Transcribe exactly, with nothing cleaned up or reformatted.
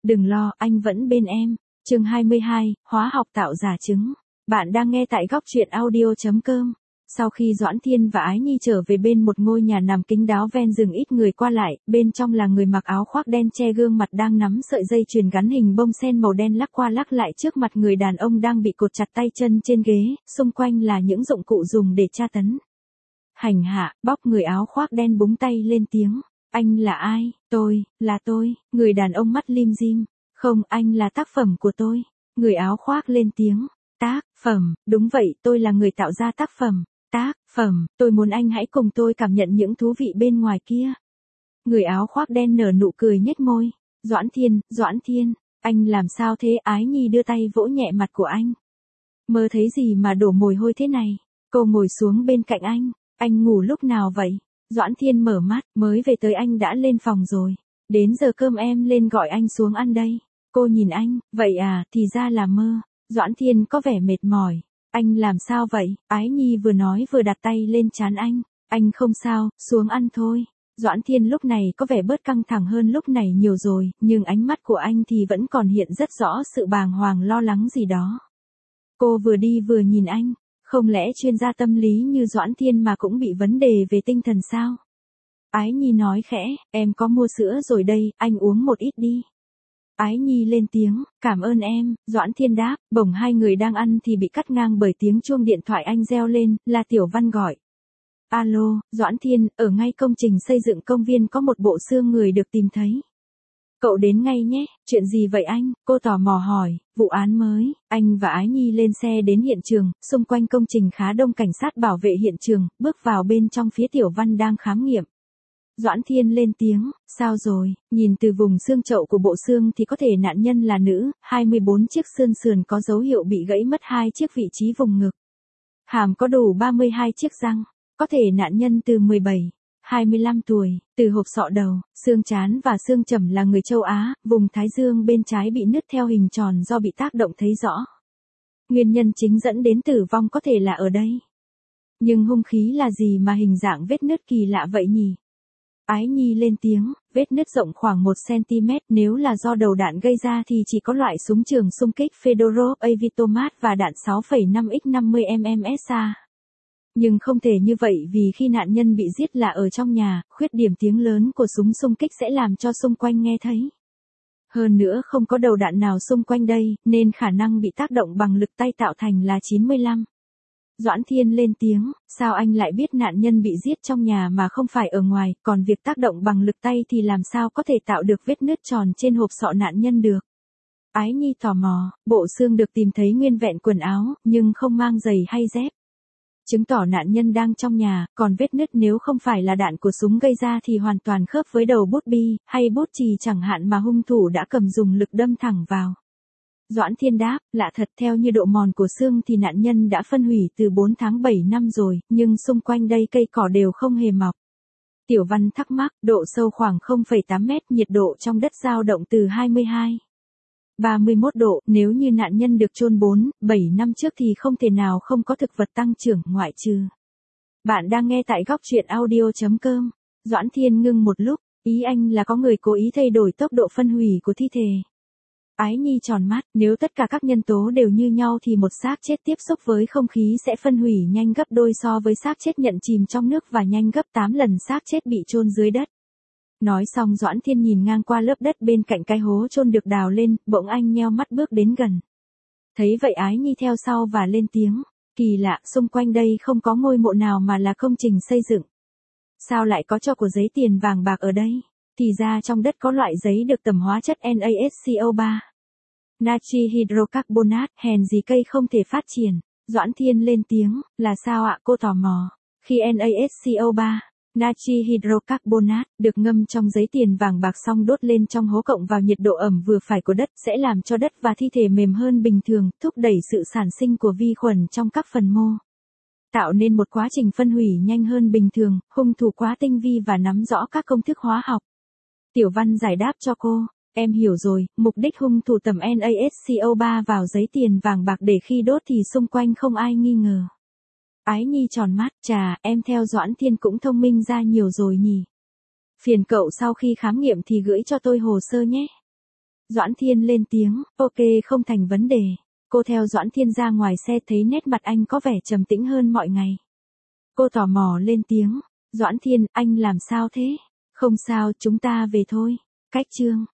Đừng lo, anh vẫn bên em. Chương hai mươi hai, hóa học tạo giả trứng. Bạn đang nghe tại góc truyện audio chấm com. Sau khi Doãn Thiên và Ái Nhi trở về bên một ngôi nhà nằm kín đáo ven rừng ít người qua lại, bên trong là người mặc áo khoác đen che gương mặt đang nắm sợi dây chuyền gắn hình bông sen màu đen lắc qua lắc lại trước mặt người đàn ông đang bị cột chặt tay chân trên ghế, xung quanh là những dụng cụ dùng để tra tấn. Hành hạ, bóc người áo khoác đen búng tay lên tiếng. Anh là ai? Tôi, là tôi. Người đàn ông mắt lim dim. Không, anh là tác phẩm của tôi. Người áo khoác lên tiếng. Tác phẩm, đúng vậy, tôi là người tạo ra tác phẩm. Tác phẩm, tôi muốn anh hãy cùng tôi cảm nhận những thú vị bên ngoài kia. Người áo khoác đen nở nụ cười nhếch môi. Doãn Thiên, Doãn Thiên, anh làm sao thế? Ái Nhi đưa tay vỗ nhẹ mặt của anh. Mơ thấy gì mà đổ mồ hôi thế này? Cô ngồi xuống bên cạnh anh. Anh ngủ lúc nào vậy? Doãn Thiên mở mắt, mới về tới anh đã lên phòng rồi. Đến giờ cơm em lên gọi anh xuống ăn đây. Cô nhìn anh, vậy à, thì ra là mơ. Doãn Thiên có vẻ mệt mỏi. Anh làm sao vậy? Ái Nhi vừa nói vừa đặt tay lên trán anh. Anh không sao, xuống ăn thôi. Doãn Thiên lúc này có vẻ bớt căng thẳng hơn lúc này nhiều rồi, nhưng ánh mắt của anh thì vẫn còn hiện rất rõ sự bàng hoàng lo lắng gì đó. Cô vừa đi vừa nhìn anh. Không lẽ chuyên gia tâm lý như Doãn Thiên mà cũng bị vấn đề về tinh thần sao? Ái Nhi nói khẽ, em có mua sữa rồi đây, anh uống một ít đi. Ái Nhi lên tiếng, cảm ơn em. Doãn Thiên đáp, bỗng hai người đang ăn thì bị cắt ngang bởi tiếng chuông điện thoại anh reo lên, là Tiểu Văn gọi. Alo, Doãn Thiên, ở ngay công trình xây dựng công viên có một bộ xương người được tìm thấy. Cậu đến ngay nhé, chuyện gì vậy anh? Cô tò mò hỏi, vụ án mới. Anh và Ái Nhi lên xe đến hiện trường, xung quanh công trình khá đông cảnh sát bảo vệ hiện trường, bước vào bên trong phía Tiểu Văn đang khám nghiệm. Doãn Thiên lên tiếng, sao rồi? Nhìn từ vùng xương chậu của bộ xương thì có thể nạn nhân là nữ, hai mươi bốn chiếc xương sườn có dấu hiệu bị gãy mất hai chiếc vị trí vùng ngực. Hàm có đủ ba mươi hai chiếc răng, có thể nạn nhân từ mười bảy, hai mươi lăm tuổi, từ hộp sọ đầu, xương trán và xương chẩm là người châu Á, vùng thái dương bên trái bị nứt theo hình tròn do bị tác động thấy rõ. Nguyên nhân chính dẫn đến tử vong có thể là ở đây. Nhưng hung khí là gì mà hình dạng vết nứt kỳ lạ vậy nhỉ? Ái Nhi lên tiếng, vết nứt rộng khoảng một xăng-ti-mét, nếu là do đầu đạn gây ra thì chỉ có loại súng trường xung kích Fedorov Avitomat và đạn sáu phẩy năm x năm mươi mi-li-mét xa. Nhưng không thể như vậy vì khi nạn nhân bị giết là ở trong nhà, khuyết điểm tiếng lớn của súng xung kích sẽ làm cho xung quanh nghe thấy. Hơn nữa không có đầu đạn nào xung quanh đây, nên khả năng bị tác động bằng lực tay tạo thành là chín mươi lăm. Doãn Thiên lên tiếng, sao anh lại biết nạn nhân bị giết trong nhà mà không phải ở ngoài, còn việc tác động bằng lực tay thì làm sao có thể tạo được vết nứt tròn trên hộp sọ nạn nhân được? Ái Nhi tò mò, bộ xương được tìm thấy nguyên vẹn quần áo, nhưng không mang giày hay dép. Chứng tỏ nạn nhân đang trong nhà, còn vết nứt nếu không phải là đạn của súng gây ra thì hoàn toàn khớp với đầu bút bi, hay bút chì chẳng hạn mà hung thủ đã cầm dùng lực đâm thẳng vào. Doãn Thiên đáp, lạ thật, theo như độ mòn của xương thì nạn nhân đã phân hủy từ bốn tháng bảy năm rồi, nhưng xung quanh đây cây cỏ đều không hề mọc. Tiểu Văn thắc mắc, độ sâu khoảng không phẩy tám mét, nhiệt độ trong đất dao động từ hai mươi hai, ba mươi mốt độ, nếu như nạn nhân được chôn bốn, bảy năm trước thì không thể nào không có thực vật tăng trưởng, ngoại trừ. Bạn đang nghe tại góc truyện audio chấm com. Doãn Thiên ngưng một lúc, ý anh là có người cố ý thay đổi tốc độ phân hủy của thi thể. Ái Nhi tròn mắt, nếu tất cả các nhân tố đều như nhau thì một xác chết tiếp xúc với không khí sẽ phân hủy nhanh gấp đôi so với xác chết nhận chìm trong nước và nhanh gấp tám lần xác chết bị chôn dưới đất. Nói xong Doãn Thiên nhìn ngang qua lớp đất bên cạnh cái hố chôn được đào lên, bỗng anh nheo mắt bước đến gần. Thấy vậy Ái Nhi theo sau và lên tiếng, kỳ lạ, xung quanh đây không có ngôi mộ nào mà là công trình xây dựng. Sao lại có tro của giấy tiền vàng bạc ở đây? Thì ra trong đất có loại giấy được tẩm hóa chất NaSCO ba. Natri hydrocarbonate, hèn gì cây không thể phát triển. Doãn Thiên lên tiếng, là sao ạ? Cô tò mò. Khi NaSCO ba, natri hydrocarbonate, được ngâm trong giấy tiền vàng bạc xong đốt lên trong hố cộng vào nhiệt độ ẩm vừa phải của đất sẽ làm cho đất và thi thể mềm hơn bình thường, thúc đẩy sự sản sinh của vi khuẩn trong các phần mô. Tạo nên một quá trình phân hủy nhanh hơn bình thường, hung thủ quá tinh vi và nắm rõ các công thức hóa học. Tiểu Văn giải đáp cho cô, em hiểu rồi, mục đích hung thủ tẩm NaSCO ba vào giấy tiền vàng bạc để khi đốt thì xung quanh không ai nghi ngờ. Ái Nhi tròn mắt, chà, em theo Doãn Thiên cũng thông minh ra nhiều rồi nhỉ. Phiền cậu sau khi khám nghiệm thì gửi cho tôi hồ sơ nhé. Doãn Thiên lên tiếng, ok không thành vấn đề. Cô theo Doãn Thiên ra ngoài xe thấy nét mặt anh có vẻ trầm tĩnh hơn mọi ngày. Cô tò mò lên tiếng, Doãn Thiên, anh làm sao thế? Không sao, chúng ta về thôi. Cách chương